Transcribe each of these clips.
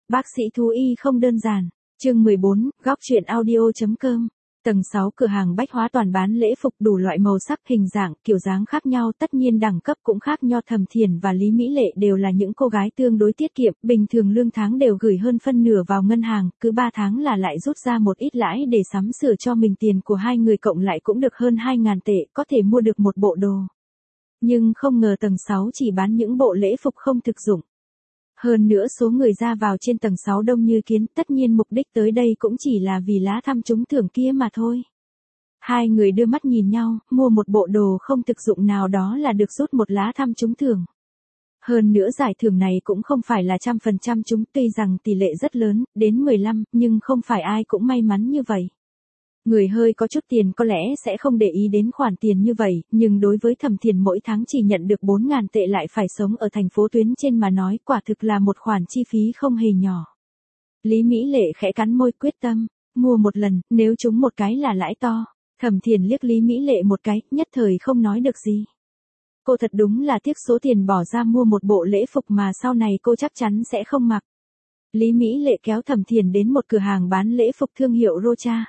Bác sĩ thú y không đơn giản. Chương 14, góc truyện audio.com. Tầng 6 cửa hàng bách hóa toàn bán lễ phục đủ loại màu sắc, hình dạng, kiểu dáng khác nhau, tất nhiên đẳng cấp cũng khác nhau. Thẩm Thiền và Lý Mỹ Lệ đều là những cô gái tương đối tiết kiệm, bình thường lương tháng đều gửi hơn phân nửa vào ngân hàng, cứ 3 tháng là lại rút ra một ít lãi để sắm sửa cho mình, tiền của hai người cộng lại cũng được hơn 2.000 tệ, có thể mua được một bộ đồ. Nhưng không ngờ tầng 6 chỉ bán những bộ lễ phục không thực dụng. Hơn nữa số người ra vào trên tầng 6 đông như kiến, tất nhiên mục đích tới đây cũng chỉ là vì lá thăm trúng thưởng kia mà thôi. Hai người đưa mắt nhìn nhau, mua một bộ đồ không thực dụng nào đó là được rút một lá thăm trúng thưởng. Hơn nữa giải thưởng này cũng không phải là 100% trúng, tuy rằng tỷ lệ rất lớn, đến 15, nhưng không phải ai cũng may mắn như vậy. Người hơi có chút tiền có lẽ sẽ không để ý đến khoản tiền như vậy, nhưng đối với Thẩm Thiền mỗi tháng chỉ nhận được 4.000 tệ lại phải sống ở thành phố tuyến trên mà nói, quả thực là một khoản chi phí không hề nhỏ. Lý Mỹ Lệ khẽ cắn môi quyết tâm, mua một lần, nếu trúng một cái là lãi to. Thẩm Thiền liếc Lý Mỹ Lệ một cái, nhất thời không nói được gì. Cô thật đúng là tiếc số tiền bỏ ra mua một bộ lễ phục mà sau này cô chắc chắn sẽ không mặc. Lý Mỹ Lệ kéo Thẩm Thiền đến một cửa hàng bán lễ phục thương hiệu Rocha.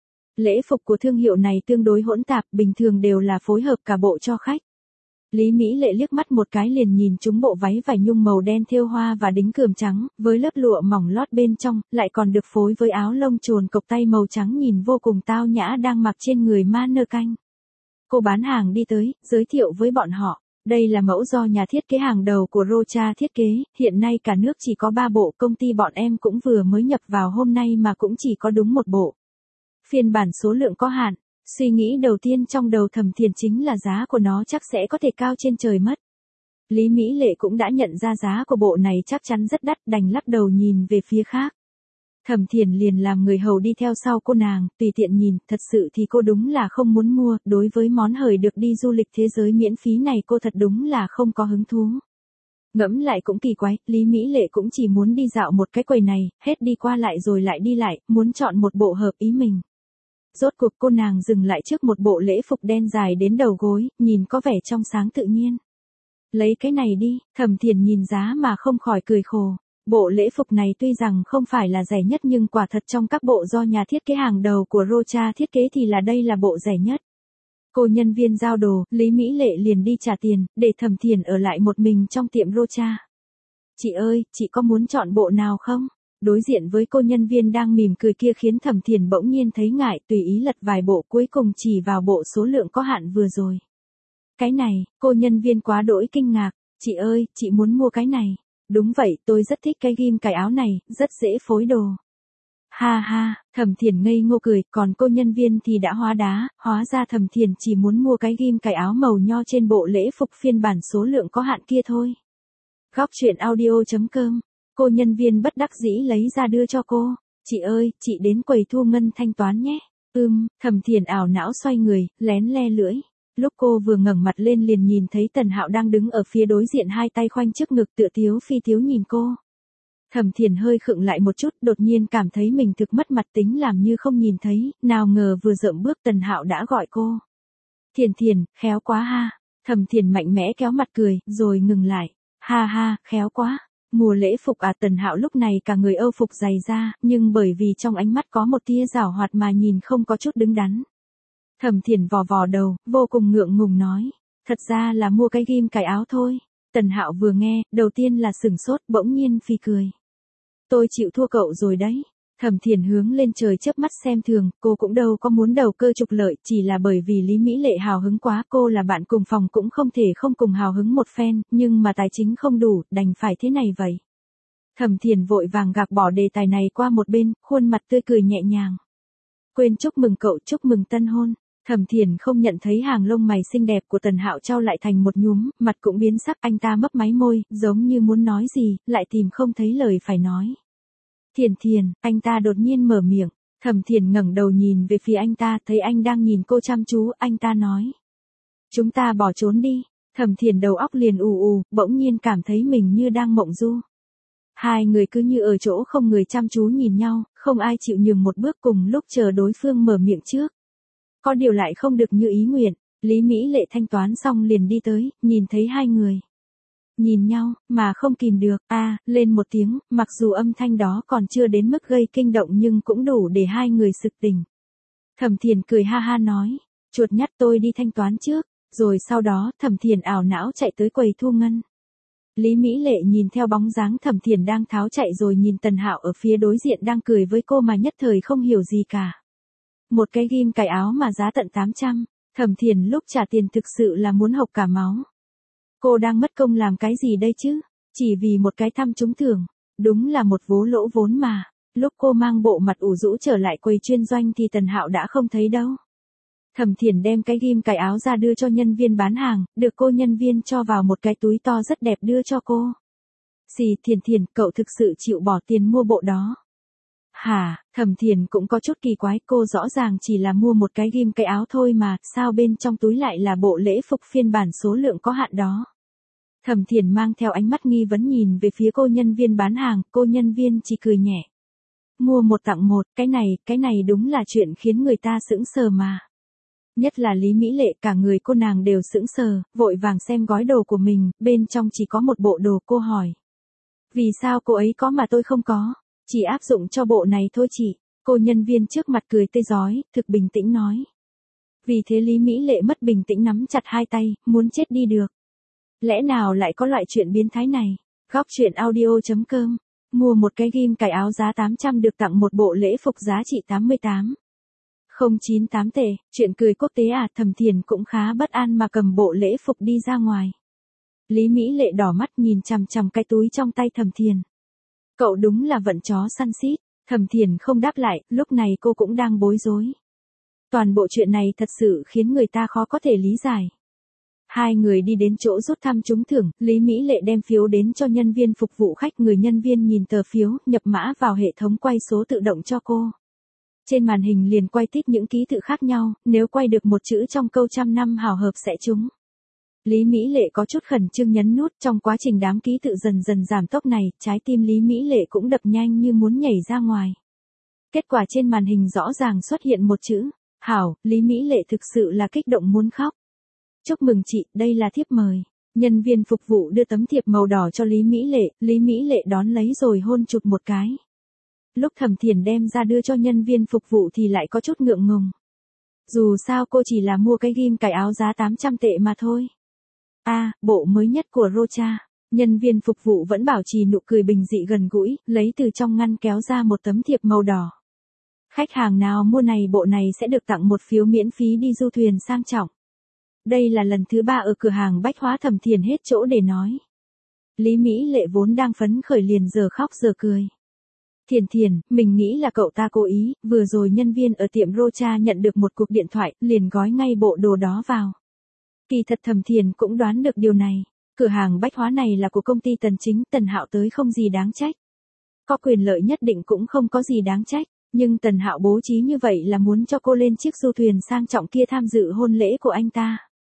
Lễ phục của thương hiệu này tương đối hỗn tạp, bình thường đều là phối hợp cả bộ cho khách. Lý Mỹ Lệ liếc mắt một cái liền nhìn trúng bộ váy vải nhung màu đen thêu hoa và đính cườm trắng, với lớp lụa mỏng lót bên trong, lại còn được phối với áo lông chồn cộc tay màu trắng nhìn vô cùng tao nhã đang mặc trên người mannequin. Cô bán hàng đi tới, giới thiệu với bọn họ. Đây là mẫu do nhà thiết kế hàng đầu của Rocha thiết kế, hiện nay cả nước chỉ có 3 bộ, công ty bọn em cũng vừa mới nhập vào hôm nay mà cũng chỉ có đúng một bộ. Phiên bản số lượng có hạn, suy nghĩ đầu tiên trong đầu Thẩm Thiền chính là giá của nó chắc sẽ có thể cao trên trời mất. Lý Mỹ Lệ cũng đã nhận ra giá của bộ này chắc chắn rất đắt, đành lắc đầu nhìn về phía khác. Thẩm Thiền liền làm người hầu đi theo sau cô nàng, tùy tiện nhìn, thật sự thì cô đúng là không muốn mua, đối với món hời được đi du lịch thế giới miễn phí này cô thật đúng là không có hứng thú. Ngẫm lại cũng kỳ quái, Lý Mỹ Lệ cũng chỉ muốn đi dạo một cái quầy này, hết đi qua lại rồi lại đi lại, muốn chọn một bộ hợp ý mình. Rốt cuộc cô nàng dừng lại trước một bộ lễ phục đen dài đến đầu gối, nhìn có vẻ trong sáng tự nhiên. Lấy cái này đi, Thẩm Thiền nhìn giá mà không khỏi cười khổ. Bộ lễ phục này tuy rằng không phải là rẻ nhất nhưng quả thật trong các bộ do nhà thiết kế hàng đầu của Rocha thiết kế thì là đây là bộ rẻ nhất. Cô nhân viên giao đồ, Lý Mỹ Lệ liền đi trả tiền, để Thẩm Thiền ở lại một mình trong tiệm Rocha. Chị ơi, chị có muốn chọn bộ nào không? Đối diện với cô nhân viên đang mỉm cười kia khiến Thẩm Thiền bỗng nhiên thấy ngại, tùy ý lật vài bộ cuối cùng chỉ vào bộ số lượng có hạn vừa rồi. Cái này, cô nhân viên quá đỗi kinh ngạc, chị ơi, chị muốn mua cái này. Đúng vậy, tôi rất thích cái ghim cài áo này, rất dễ phối đồ. Ha ha, Thẩm Thiền ngây ngô cười, còn cô nhân viên thì đã hóa đá, hóa ra Thẩm Thiền chỉ muốn mua cái ghim cài áo màu nho trên bộ lễ phục phiên bản số lượng có hạn kia thôi. Góc truyện audio.com. Cô nhân viên bất đắc dĩ lấy ra đưa cho cô. Chị ơi, chị đến quầy thu ngân thanh toán nhé. Thẩm Thiền ảo não xoay người, lén le lưỡi. Lúc cô vừa ngẩng mặt lên liền nhìn thấy Tần Hạo đang đứng ở phía đối diện hai tay khoanh trước ngực tựa tiếu phi tiếu nhìn cô. Thẩm Thiền hơi khựng lại một chút, đột nhiên cảm thấy mình thực mất mặt tính làm như không nhìn thấy, nào ngờ vừa dậm bước Tần Hạo đã gọi cô. Thiền, khéo quá ha. Thẩm Thiền mạnh mẽ kéo mặt cười, rồi ngừng lại. Ha ha, khéo quá. Mùa lễ phục à? Tần Hạo lúc này cả người âu phục dày ra, nhưng bởi vì trong ánh mắt có một tia giảo hoạt mà nhìn không có chút đứng đắn. Thẩm Thiền vò vò đầu, vô cùng ngượng ngùng nói. Thật ra là mua cái ghim cài áo thôi. Tần Hạo vừa nghe, đầu tiên là sửng sốt, bỗng nhiên phì cười. Tôi chịu thua cậu rồi đấy. Thẩm Thiền hướng lên trời chớp mắt xem thường, cô cũng đâu có muốn đầu cơ trục lợi, chỉ là bởi vì Lý Mỹ Lệ hào hứng quá, cô là bạn cùng phòng cũng không thể không cùng hào hứng một phen, nhưng mà tài chính không đủ, đành phải thế này vậy. Thẩm Thiền vội vàng gạt bỏ đề tài này qua một bên, khuôn mặt tươi cười nhẹ nhàng. Quên chúc mừng cậu, chúc mừng tân hôn. Thẩm Thiền không nhận thấy hàng lông mày xinh đẹp của Tần Hạo trao lại thành một nhúm, mặt cũng biến sắc, anh ta mấp máy môi, giống như muốn nói gì, lại tìm không thấy lời phải nói. Thiền, anh ta đột nhiên mở miệng. Thẩm Thiền ngẩng đầu nhìn về phía anh ta, thấy anh đang nhìn cô chăm chú, anh ta nói. Chúng ta bỏ trốn đi. Thẩm Thiền đầu óc liền ù, bỗng nhiên cảm thấy mình như đang mộng du. Hai người cứ như ở chỗ không người chăm chú nhìn nhau, không ai chịu nhường một bước, cùng lúc chờ đối phương mở miệng trước. Có điều lại không được như ý nguyện, Lý Mỹ Lệ thanh toán xong liền đi tới, nhìn thấy hai người. nhìn nhau, mà không kìm được, lên một tiếng, mặc dù âm thanh đó còn chưa đến mức gây kinh động nhưng cũng đủ để hai người sực tỉnh. Thẩm Thiền cười ha ha nói, chuột nhắt tôi đi thanh toán trước, rồi sau đó Thẩm Thiền ảo não chạy tới quầy thu ngân. Lý Mỹ Lệ nhìn theo bóng dáng Thẩm Thiền đang tháo chạy rồi nhìn Tần Hạo ở phía đối diện đang cười với cô mà nhất thời không hiểu gì cả. Một cái ghim cài áo mà giá tận 800, Thẩm Thiền lúc trả tiền thực sự là muốn hộc cả máu. Cô đang mất công làm cái gì đây chứ? Chỉ vì một cái thăm trúng thưởng, đúng là một vố lỗ vốn mà. Lúc cô mang bộ mặt ủ rũ trở lại quầy chuyên doanh thì Tần Hạo đã không thấy đâu. Thẩm Thiền đem cái ghim cài áo ra đưa cho nhân viên bán hàng, được cô nhân viên cho vào một cái túi to rất đẹp đưa cho cô. Xì, Thiền, cậu thực sự chịu bỏ tiền mua bộ đó. Hả, Thẩm Thiền cũng có chút kỳ quái, cô rõ ràng chỉ là mua một cái ghim cài áo thôi mà, sao bên trong túi lại là bộ lễ phục phiên bản số lượng có hạn đó. Thẩm Thiền mang theo ánh mắt nghi vấn nhìn về phía cô nhân viên bán hàng, cô nhân viên chỉ cười nhẹ. Mua một tặng một, cái này đúng là chuyện khiến người ta sững sờ mà. Nhất là Lý Mỹ Lệ, cả người cô nàng đều sững sờ, vội vàng xem gói đồ của mình, bên trong chỉ có một bộ đồ. Cô hỏi. Vì sao cô ấy có mà tôi không có? Chỉ áp dụng cho bộ này thôi chị. Cô nhân viên trước mặt cười tươi rói, thực bình tĩnh nói. Vì thế Lý Mỹ Lệ mất bình tĩnh nắm chặt hai tay, muốn chết đi được. Lẽ nào lại có loại chuyện biến thái này? Góc truyện audio.com. Mua một cái ghim cài áo giá 800 được tặng một bộ lễ phục giá trị 88. 098 tệ, chuyện cười quốc tế à? Thẩm Thiền cũng khá bất an mà cầm bộ lễ phục đi ra ngoài. Lý Mỹ Lệ đỏ mắt nhìn chằm chằm cái túi trong tay Thẩm Thiền. Cậu đúng là vận chó săn xít. Thẩm Thiền không đáp lại, lúc này cô cũng đang bối rối. Toàn bộ chuyện này thật sự khiến người ta khó có thể lý giải. Hai người đi đến chỗ rút thăm trúng thưởng, Lý Mỹ Lệ đem phiếu đến cho nhân viên phục vụ khách, người nhân viên nhìn tờ phiếu, nhập mã vào hệ thống quay số tự động cho cô. Trên màn hình liền quay tít những ký tự khác nhau, nếu quay được một chữ trong câu trăm năm hào hợp sẽ trúng. Lý Mỹ Lệ có chút khẩn trương nhấn nút, trong quá trình đám ký tự dần dần giảm tốc này, trái tim Lý Mỹ Lệ cũng đập nhanh như muốn nhảy ra ngoài. Kết quả trên màn hình rõ ràng xuất hiện một chữ, hảo, Lý Mỹ Lệ thực sự là kích động muốn khóc. Chúc mừng chị, đây là thiếp mời. Nhân viên phục vụ đưa tấm thiệp màu đỏ cho Lý Mỹ Lệ đón lấy rồi hôn chụp một cái. Lúc Thẩm Thiền đem ra đưa cho nhân viên phục vụ thì lại có chút ngượng ngùng. Dù sao cô chỉ là mua cái ghim cài áo giá 800 tệ mà thôi. Bộ mới nhất của Rocha. Nhân viên phục vụ vẫn bảo trì nụ cười bình dị gần gũi, lấy từ trong ngăn kéo ra một tấm thiệp màu đỏ. Khách hàng nào mua này bộ này sẽ được tặng một phiếu miễn phí đi du thuyền sang trọng. Đây là lần thứ 3 ở cửa hàng bách hóa. Thẩm Thiền hết chỗ để nói. Lý Mỹ Lệ vốn đang phấn khởi liền giờ khóc giờ cười. Thiền, mình nghĩ là cậu ta cố ý, vừa rồi nhân viên ở tiệm Rocha nhận được một cuộc điện thoại, liền gói ngay bộ đồ đó vào. Kỳ thật Thẩm Thiền cũng đoán được điều này. Cửa hàng bách hóa này là của công ty Tần Chính, Tần Hạo tới không gì đáng trách. Có quyền lợi nhất định cũng không có gì đáng trách, nhưng Tần Hạo bố trí như vậy là muốn cho cô lên chiếc du thuyền sang trọng kia tham dự hôn lễ của anh ta.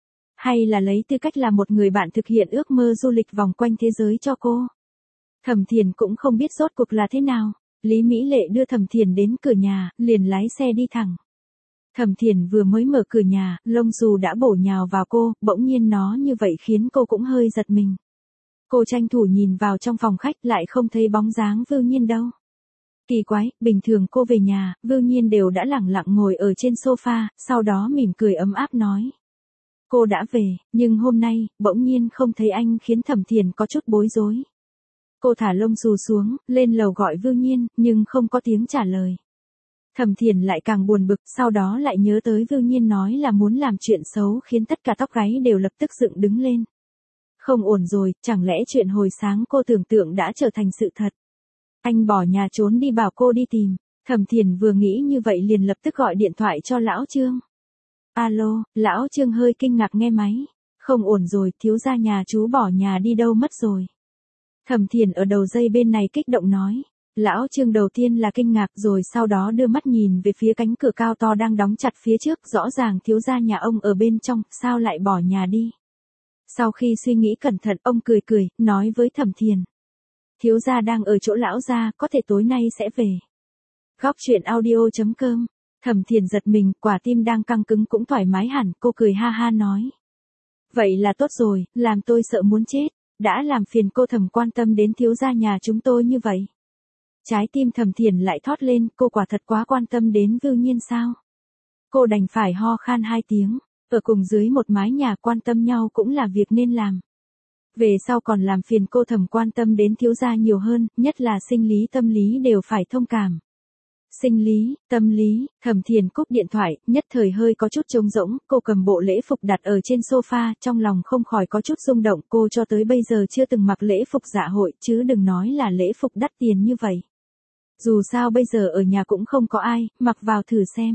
Hay là lấy tư cách là một người bạn thực hiện ước mơ du lịch vòng quanh thế giới cho cô. Thẩm Thiền cũng không biết rốt cuộc là thế nào. Lý Mỹ Lệ đưa Thẩm Thiền đến cửa nhà, liền lái xe đi thẳng. Thẩm Thiền vừa mới mở cửa nhà, lông xù đã bổ nhào vào cô, bỗng nhiên nó như vậy khiến cô cũng hơi giật mình. Cô tranh thủ nhìn vào trong phòng khách lại không thấy bóng dáng Vưu Nhiên đâu. Kỳ quái, bình thường cô về nhà, Vưu Nhiên đều đã lẳng lặng ngồi ở trên sofa, sau đó mỉm cười ấm áp nói. Cô đã về, nhưng hôm nay, bỗng nhiên không thấy anh khiến Thẩm Thiền có chút bối rối. Cô thả lông xù xuống, lên lầu gọi Vưu Nhiên, nhưng không có tiếng trả lời. Thẩm Thiền lại càng buồn bực, sau đó lại nhớ tới Vưu Nhiên nói là muốn làm chuyện xấu khiến tất cả tóc gáy đều lập tức dựng đứng lên. Không ổn rồi, chẳng lẽ chuyện hồi sáng cô tưởng tượng đã trở thành sự thật. Anh bỏ nhà trốn đi bảo cô đi tìm. Thẩm Thiền vừa nghĩ như vậy liền lập tức gọi điện thoại cho lão Trương. Alo, lão Trương hơi kinh ngạc nghe máy. Không ổn rồi, thiếu gia nhà chú bỏ nhà đi đâu mất rồi. Thẩm Thiền ở đầu dây bên này kích động nói. Lão Trương đầu tiên là kinh ngạc rồi sau đó đưa mắt nhìn về phía cánh cửa cao to đang đóng chặt phía trước, rõ ràng thiếu gia nhà ông ở bên trong, sao lại bỏ nhà đi. Sau khi suy nghĩ cẩn thận, ông cười, nói với Thẩm Thiền. Thiếu gia đang ở chỗ lão gia, có thể tối nay sẽ về. Góc truyện audio.com. Thẩm Thiền giật mình, quả tim đang căng cứng cũng thoải mái hẳn, cô cười ha ha nói. Vậy là tốt rồi, làm tôi sợ muốn chết. Đã làm phiền cô Thẩm quan tâm đến thiếu gia nhà chúng tôi như vậy. Trái tim Thẩm Thiền lại thót lên, cô quả thật quá quan tâm đến Vưu Nhiên sao? Cô đành phải ho khan 2 tiếng, ở cùng dưới một mái nhà quan tâm nhau cũng là việc nên làm. Về sau còn làm phiền cô Thẩm quan tâm đến thiếu gia nhiều hơn, nhất là sinh lý tâm lý đều phải thông cảm. Sinh lý, tâm lý, Thẩm Thiền cúp điện thoại, nhất thời hơi có chút trống rỗng, cô cầm bộ lễ phục đặt ở trên sofa, trong lòng không khỏi có chút rung động, cô cho tới bây giờ chưa từng mặc lễ phục dạ hội, chứ đừng nói là lễ phục đắt tiền như vậy. Dù sao bây giờ ở nhà cũng không có ai, mặc vào thử xem.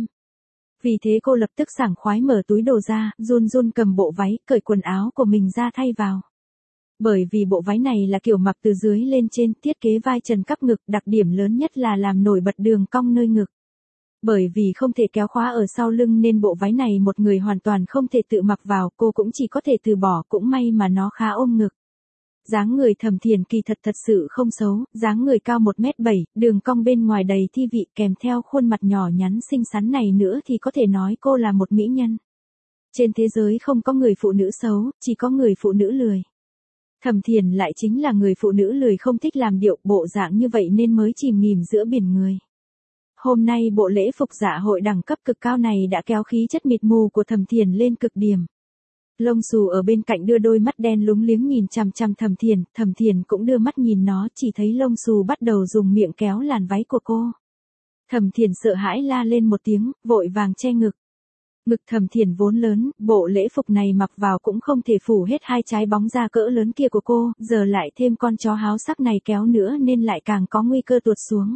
Vì thế cô lập tức sảng khoái mở túi đồ ra, run run cầm bộ váy, cởi quần áo của mình ra thay vào. Bởi vì bộ váy này là kiểu mặc từ dưới lên trên, thiết kế vai trần cắp ngực, đặc điểm lớn nhất là làm nổi bật đường cong nơi ngực. Bởi vì không thể kéo khóa ở sau lưng nên bộ váy này một người hoàn toàn không thể tự mặc vào, cô cũng chỉ có thể từ bỏ, cũng may mà nó khá ôm ngực. Dáng người Thẩm Thiền kỳ thật sự không xấu, dáng người cao 1m7, đường cong bên ngoài đầy thi vị kèm theo khuôn mặt nhỏ nhắn xinh xắn này nữa thì có thể nói cô là một mỹ nhân. Trên thế giới không có người phụ nữ xấu, chỉ có người phụ nữ lười. Thẩm Thiền lại chính là người phụ nữ lười không thích làm điệu bộ dạng như vậy nên mới chìm nghỉm giữa biển người. Hôm nay bộ lễ phục dạ hội đẳng cấp cực cao này đã kéo khí chất mịt mù của Thẩm Thiền lên cực điểm. Lông xù ở bên cạnh đưa đôi mắt đen lúng liếng nhìn chằm chằm Thẩm Thiền cũng đưa mắt nhìn nó, chỉ thấy lông xù bắt đầu dùng miệng kéo làn váy của cô. Thẩm Thiền sợ hãi la lên một tiếng, vội vàng che ngực. Ngực Thẩm Thiền vốn lớn, bộ lễ phục này mặc vào cũng không thể phủ hết hai trái bóng da cỡ lớn kia của cô, giờ lại thêm con chó háo sắc này kéo nữa nên lại càng có nguy cơ tuột xuống.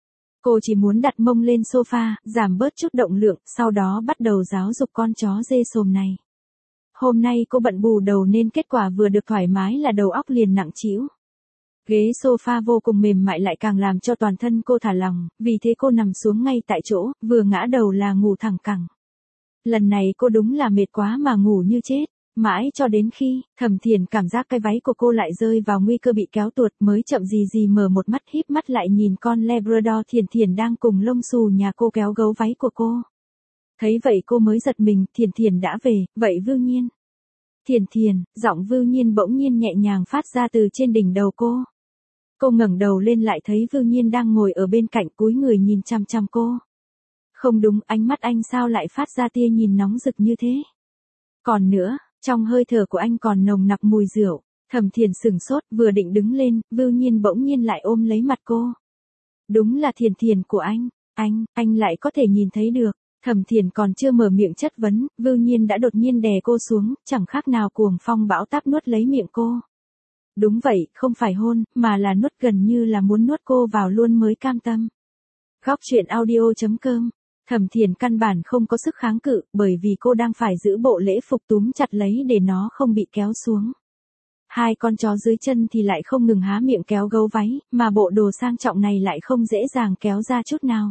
Cô chỉ muốn đặt mông lên sofa, giảm bớt chút động lượng, sau đó bắt đầu giáo dục con chó dê xồm này. Hôm nay cô bận bù đầu nên kết quả vừa được thoải mái là đầu óc liền nặng trĩu. Ghế sofa vô cùng mềm mại lại càng làm cho toàn thân cô thả lỏng, vì thế cô nằm xuống ngay tại chỗ, vừa ngã đầu là ngủ thẳng cẳng. Lần này cô đúng là mệt quá mà ngủ như chết, mãi cho đến khi Thẩm Thiền cảm giác cái váy của cô lại rơi vào nguy cơ bị kéo tuột mới chậm gì mở một mắt híp mắt lại nhìn con Labrador Thiền đang cùng lông xù nhà cô kéo gấu váy của cô. Thấy vậy cô mới giật mình, Thiền đã về, vậy Vưu Nhiên. Thiền, giọng Vưu Nhiên bỗng nhiên nhẹ nhàng phát ra từ trên đỉnh đầu cô. Cô ngẩng đầu lên lại thấy Vưu Nhiên đang ngồi ở bên cạnh cúi người nhìn chằm chằm cô. Không đúng, ánh mắt anh sao lại phát ra tia nhìn nóng rực như thế? Còn nữa, trong hơi thở của anh còn nồng nặc mùi rượu. Thẩm Thiền sửng sốt, vừa định đứng lên, Vưu Nhiên bỗng nhiên lại ôm lấy mặt cô. Đúng là Thiền của anh lại có thể nhìn thấy được. Thẩm Thiền còn chưa mở miệng chất vấn, Vưu Nhiên đã đột nhiên đè cô xuống, chẳng khác nào cuồng phong bão táp nuốt lấy miệng cô. Đúng vậy, không phải hôn, mà là nuốt, gần như là muốn nuốt cô vào luôn mới cam tâm. Góc truyện audio.com. Thẩm Thiền căn bản không có sức kháng cự, bởi vì cô đang phải giữ bộ lễ phục túm chặt lấy để nó không bị kéo xuống. Hai con chó dưới chân thì lại không ngừng há miệng kéo gấu váy, mà bộ đồ sang trọng này lại không dễ dàng kéo ra chút nào.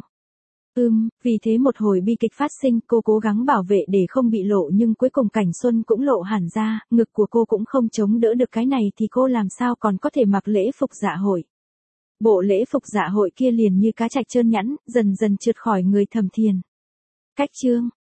Vì thế một hồi bi kịch phát sinh, cô cố gắng bảo vệ để không bị lộ nhưng cuối cùng cảnh xuân cũng lộ hẳn ra, ngực của cô cũng không chống đỡ được cái này thì cô làm sao còn có thể mặc lễ phục dạ hội. Bộ lễ phục dạ hội kia liền như cá trạch trơn nhẵn, dần dần trượt khỏi người Thẩm Thiền. Cách chương